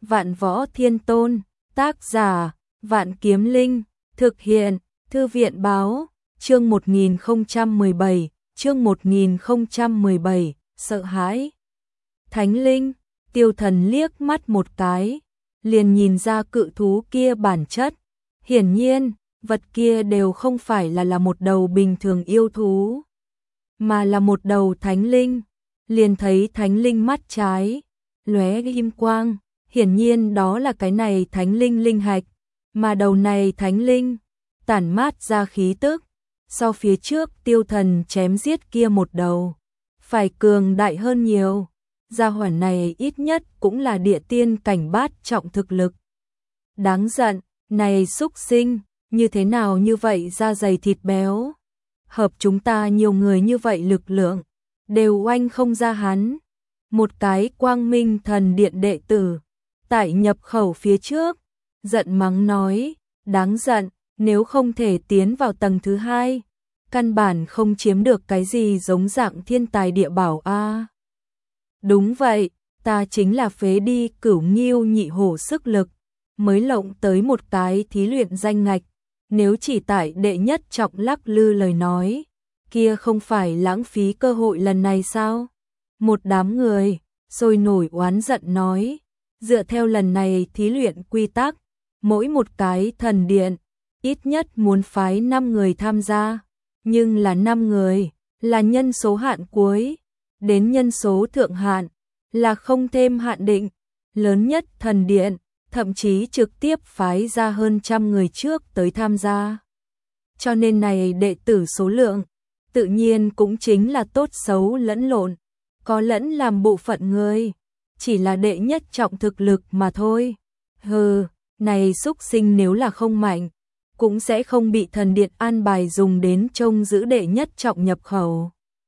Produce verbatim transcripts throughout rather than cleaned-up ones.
Vạn Võ Thiên Tôn, tác giả, Vạn Kiếm Linh, thực hiện, Thư viện báo, chương một nghìn không trăm mười bảy, chương một nghìn không trăm mười bảy, sợ hãi. Thánh Linh, Tiêu Thần liếc mắt một cái, liền nhìn ra cự thú kia bản chất. Hiển nhiên, vật kia đều không phải là là một đầu bình thường yêu thú, mà là một đầu thánh linh. Liền thấy thánh linh mắt trái lóe kim quang, hiển nhiên đó là cái này thánh linh linh hạch, mà đầu này thánh linh tản mát ra khí tức, so phía trước Tiêu Thần chém giết kia một đầu phải cường đại hơn nhiều. Gia hỏa này ít nhất cũng là địa tiên cảnh bát trọng thực lực. Đáng giận, này xúc sinh, như thế nào như vậy da dày thịt béo. Hợp chúng ta nhiều người như vậy lực lượng, đều oanh không ra hắn. Một cái Quang Minh Thần Điện đệ tử, tại nhập khẩu phía trước, giận mắng nói, đáng giận, nếu không thể tiến vào tầng thứ hai, căn bản không chiếm được cái gì giống dạng thiên tài địa bảo a. À. Đúng vậy, ta chính là phế đi Cửu Nghiêu nhị hổ sức lực, mới lộng tới một cái thí luyện danh ngạch, nếu chỉ tại đệ nhất trọng lắc lư lời nói, kia không phải lãng phí cơ hội lần này sao? Một đám người sôi nổi oán giận nói, dựa theo lần này thí luyện quy tắc, mỗi một cái thần điện ít nhất muốn phái năm người tham gia, nhưng là năm người là nhân số hạn cuối, đến nhân số thượng hạn là không thêm hạn định. Lớn nhất thần điện thậm chí trực tiếp phái ra hơn trăm người trước tới tham gia. Cho nên này đệ tử số lượng tự nhiên cũng chính là tốt xấu lẫn lộn, có lẫn làm bộ phận người, chỉ là đệ nhất trọng thực lực mà thôi. Hừ, này xúc sinh nếu là không mạnh, cũng sẽ không bị thần điện an bài dùng đến trông giữ đệ nhất trọng nhập khẩu.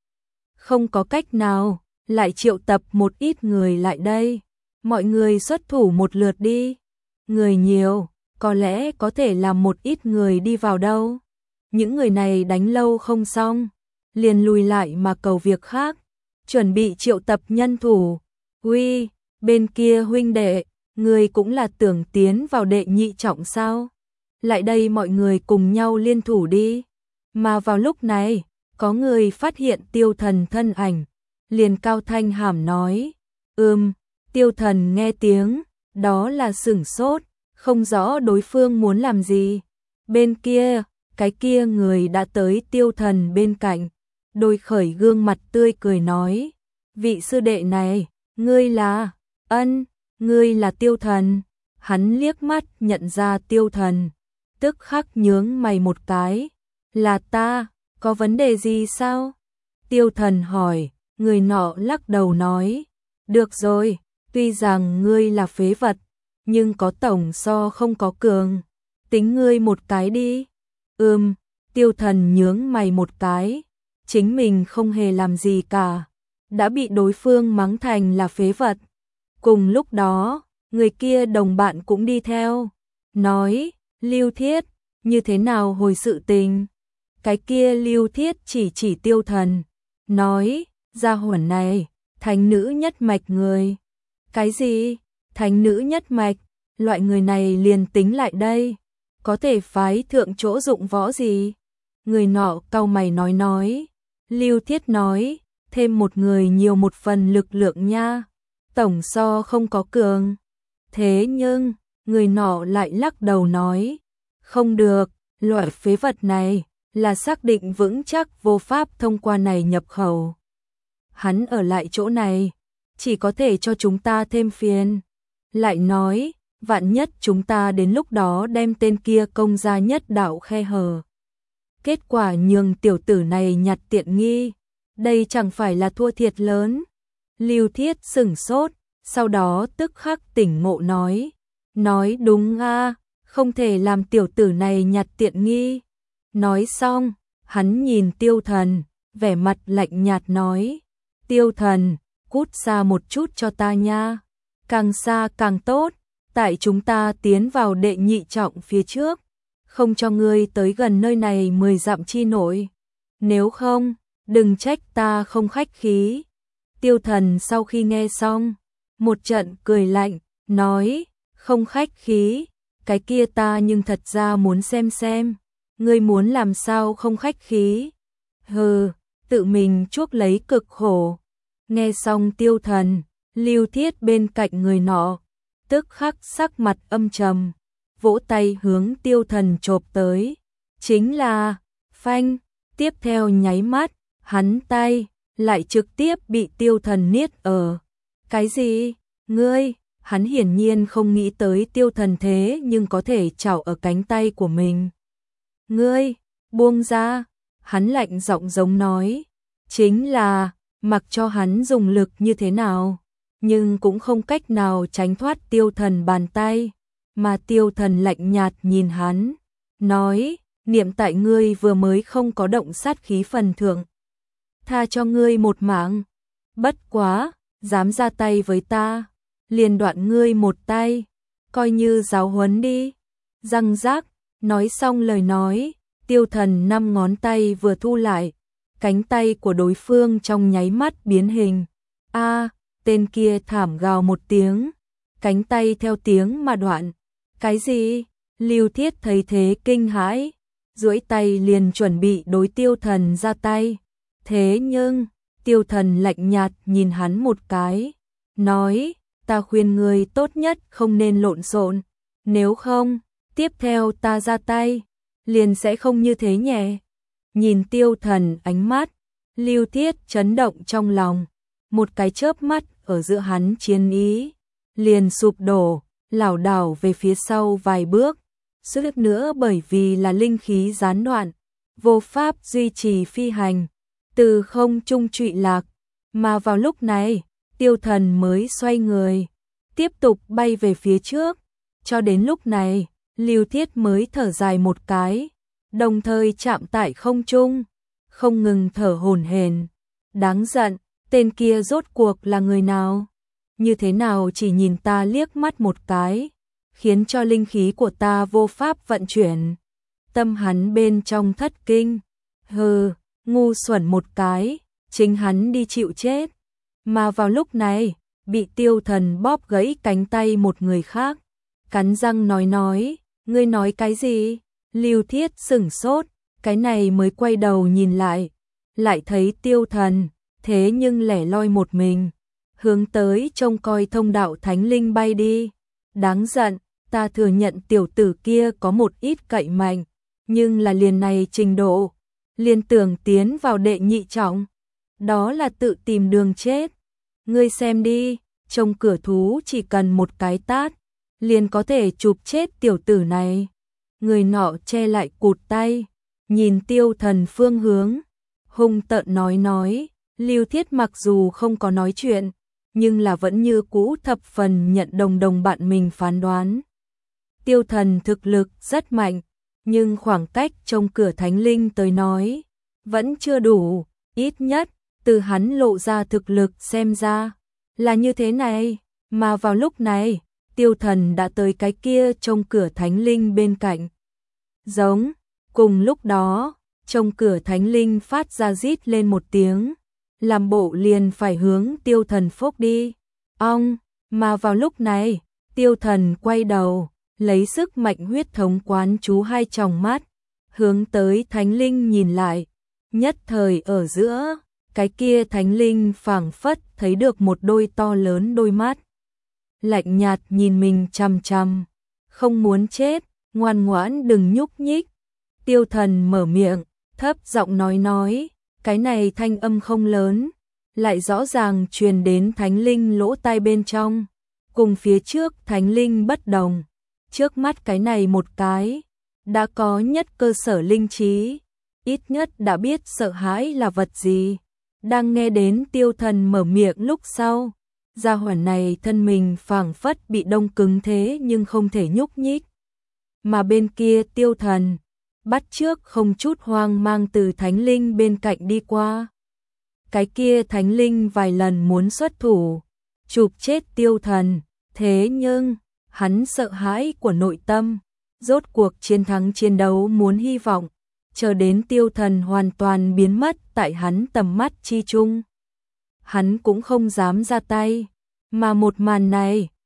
Không có cách nào, lại triệu tập một ít người lại đây. Mọi người xuất thủ một lượt đi. Người nhiều, có lẽ có thể làm một ít người đi vào đâu. Những người này đánh lâu không xong, liền lùi lại mà cầu việc khác. Chuẩn bị triệu tập nhân thủ. Uy, bên kia huynh đệ, người cũng là tưởng tiến vào đệ nhị trọng sao? Lại đây mọi người cùng nhau liên thủ đi. Mà vào lúc này, có người phát hiện Tiêu Thần thân ảnh, liền cao thanh hàm nói, ừm. Tiêu Thần nghe tiếng, đó là sửng sốt, không rõ đối phương muốn làm gì. Bên kia, cái kia người đã tới Tiêu Thần bên cạnh, đôi khởi gương mặt tươi cười nói, vị sư đệ này, ngươi là, ân, ngươi là Tiêu Thần. Hắn liếc mắt nhận ra Tiêu Thần, tức khắc nhướng mày một cái, là ta, có vấn đề gì sao? Tiêu Thần hỏi, người nọ lắc đầu nói, được rồi. Tuy rằng ngươi là phế vật, nhưng có tổng so không có cường. Tính ngươi một cái đi. Ừm, Tiêu Thần nhướng mày một cái. Chính mình không hề làm gì cả. Đã bị đối phương mắng thành là phế vật. Cùng lúc đó, người kia đồng bạn cũng đi theo. Nói, Lưu Thiết, như thế nào hồi sự tình? Cái kia Lưu Thiết chỉ chỉ Tiêu Thần. Nói, gia hỏa này, thánh nữ nhất mạch người. Cái gì? Thánh nữ nhất mạch, loại người này liền tính lại đây, có thể phái thượng chỗ dụng võ gì? Người nọ cau mày nói nói, Lưu Thiết nói, thêm một người nhiều một phần lực lượng nha, tổng so không có cường. Thế nhưng, người nọ lại lắc đầu nói, không được, loại phế vật này là xác định vững chắc vô pháp thông qua này nhập khẩu. Hắn ở lại chỗ này, chỉ có thể cho chúng ta thêm phiền. Lại nói, vạn nhất chúng ta đến lúc đó đem tên kia công ra nhất đạo khe hở. Kết quả nhường tiểu tử này nhặt tiện nghi, đây chẳng phải là thua thiệt lớn. Lưu Thiết sửng sốt, sau đó tức khắc tỉnh ngộ nói, nói đúng a, không thể làm tiểu tử này nhặt tiện nghi. Nói xong, hắn nhìn Tiêu Thần, vẻ mặt lạnh nhạt nói, Tiêu Thần, cút xa một chút cho ta nha, càng xa càng tốt, tại chúng ta tiến vào đệ nhị trọng phía trước, không cho ngươi tới gần nơi này mười dặm chi nổi, nếu không, đừng trách ta không khách khí. Tiêu Thần sau khi nghe xong, một trận cười lạnh, nói, không khách khí, cái kia ta nhưng thật ra muốn xem xem, ngươi muốn làm sao không khách khí. Hừ, tự mình chuốc lấy cực khổ. Nghe xong Tiêu Thần, Lưu Thiết bên cạnh người nọ, tức khắc sắc mặt âm trầm, vỗ tay hướng Tiêu Thần chộp tới. Chính là, phanh, tiếp theo nháy mắt, hắn tay lại trực tiếp bị Tiêu Thần niết ở. Cái gì? Ngươi? Hắn hiển nhiên không nghĩ tới Tiêu Thần thế nhưng có thể chảo ở cánh tay của mình. Ngươi, buông ra, hắn lạnh giọng giống nói. Chính là, mặc cho hắn dùng lực như thế nào, nhưng cũng không cách nào tránh thoát Tiêu Thần bàn tay, mà Tiêu Thần lạnh nhạt nhìn hắn, nói, niệm tại ngươi vừa mới không có động sát khí phần thượng. Tha cho ngươi một mạng, bất quá, dám ra tay với ta, liền đoạn ngươi một tay, coi như giáo huấn đi. Răng rác, nói xong lời nói, Tiêu Thần năm ngón tay vừa thu lại, cánh tay của đối phương trong nháy mắt biến hình. A, tên kia thảm gào một tiếng, cánh tay theo tiếng mà đoạn. Cái gì? Lưu Thiết thấy thế kinh hãi, duỗi tay liền chuẩn bị đối Tiêu Thần ra tay. Thế nhưng, Tiêu Thần lạnh nhạt nhìn hắn một cái, nói, ta khuyên ngươi tốt nhất không nên lộn xộn, nếu không, tiếp theo ta ra tay, liền sẽ không như thế nhẹ. Nhìn Tiêu Thần ánh mắt, Lưu Thiết chấn động trong lòng, một cái chớp mắt ở giữa hắn chiến ý, liền sụp đổ, lảo đảo về phía sau vài bước, suýt nữa bởi vì là linh khí gián đoạn, vô pháp duy trì phi hành, từ không trung trụy lạc, mà vào lúc này, Tiêu Thần mới xoay người, tiếp tục bay về phía trước, cho đến lúc này, Lưu Thiết mới thở dài một cái, đồng thời chạm tại không trung, không ngừng thở hổn hển. Đáng giận, tên kia rốt cuộc là người nào? Như thế nào chỉ nhìn ta liếc mắt một cái, khiến cho linh khí của ta vô pháp vận chuyển. Tâm hắn bên trong thất kinh, hừ, ngu xuẩn một cái, chính hắn đi chịu chết. Mà vào lúc này, bị Tiêu Thần bóp gãy cánh tay một người khác, cắn răng nói nói, ngươi nói cái gì? Lưu Thiết sửng sốt, cái này mới quay đầu nhìn lại, lại thấy Tiêu Thần, thế nhưng lẻ loi một mình, hướng tới trông coi thông đạo thánh linh bay đi. Đáng giận, ta thừa nhận tiểu tử kia có một ít cậy mạnh, nhưng là liền này trình độ, liền tưởng tiến vào đệ nhị trọng, đó là tự tìm đường chết. Ngươi xem đi, trông cửa thú chỉ cần một cái tát, liền có thể chụp chết tiểu tử này. Người nọ che lại cụt tay, nhìn Tiêu Thần phương hướng, hung tợn nói nói, Lưu Thiết mặc dù không có nói chuyện, nhưng là vẫn như cũ thập phần nhận đồng đồng bạn mình phán đoán. Tiêu Thần thực lực rất mạnh, nhưng khoảng cách trong cửa thánh linh tới nói, vẫn chưa đủ, ít nhất, từ hắn lộ ra thực lực xem ra, là như thế này, mà vào lúc này, Tiêu Thần đã tới cái kia trong cửa thánh linh bên cạnh. Giống, cùng lúc đó, trong cửa thánh linh phát ra rít lên một tiếng, làm bộ liền phải hướng Tiêu Thần phốc đi. Ong, mà vào lúc này, Tiêu Thần quay đầu, lấy sức mạnh huyết thống quán chú hai tròng mắt, hướng tới thánh linh nhìn lại, nhất thời ở giữa, cái kia thánh linh phảng phất thấy được một đôi to lớn đôi mắt. Lạnh nhạt nhìn mình chằm chằm, không muốn chết, ngoan ngoãn đừng nhúc nhích. Tiêu Thần mở miệng, thấp giọng nói nói, cái này thanh âm không lớn, lại rõ ràng truyền đến thánh linh lỗ tai bên trong, cùng phía trước thánh linh bất đồng. Trước mắt cái này một cái, đã có nhất cơ sở linh trí, ít nhất đã biết sợ hãi là vật gì. Đang nghe đến Tiêu Thần mở miệng lúc sau, gia hỏa này thân mình phảng phất bị đông cứng thế nhưng không thể nhúc nhích. Mà bên kia Tiêu Thần, bắt trước không chút hoang mang từ thánh linh bên cạnh đi qua. Cái kia thánh linh vài lần muốn xuất thủ, chụp chết Tiêu Thần, thế nhưng, hắn sợ hãi của nội tâm, rốt cuộc chiến thắng chiến đấu muốn hy vọng, chờ đến Tiêu Thần hoàn toàn biến mất tại hắn tầm mắt chi chung. Hắn cũng không dám ra tay, mà một màn này,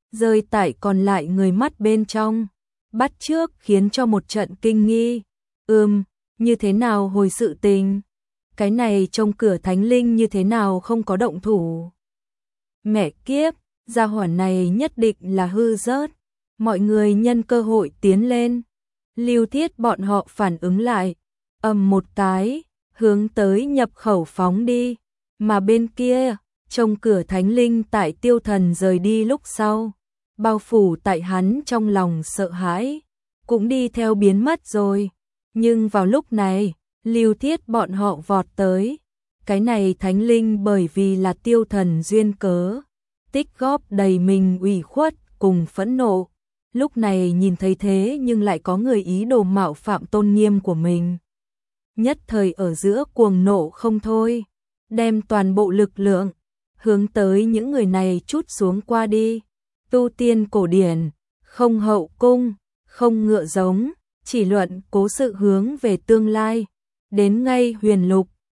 rơi tại còn lại người mắt bên trong, bắt trước khiến cho một trận kinh nghi. Ừm, như thế nào hồi sự tình? Cái này trông cửa thánh linh như thế nào không có động thủ? Mẹ kiếp, gia hỏa này nhất định là hư rớt. Mọi người nhân cơ hội tiến lên. Lưu Thiết bọn họ phản ứng lại, ầm một cái, hướng tới nhập khẩu phóng đi. Mà bên kia, trông cửa thánh linh tại Tiêu Thần rời đi lúc sau, bao phủ tại hắn trong lòng sợ hãi, cũng đi theo biến mất rồi. Nhưng vào lúc này, Lưu Thiết bọn họ vọt tới. Cái này thánh linh bởi vì là Tiêu Thần duyên cớ, tích góp đầy mình ủy khuất cùng phẫn nộ. Lúc này nhìn thấy thế nhưng lại có người ý đồ mạo phạm tôn nghiêm của mình. Nhất thời ở giữa cuồng nộ không thôi, đem toàn bộ lực lượng hướng tới những người này trút xuống qua đi. Tu tiên cổ điển, không hậu cung, không ngựa giống, chỉ luận cố sự hướng về tương lai. Đến ngay huyền lục,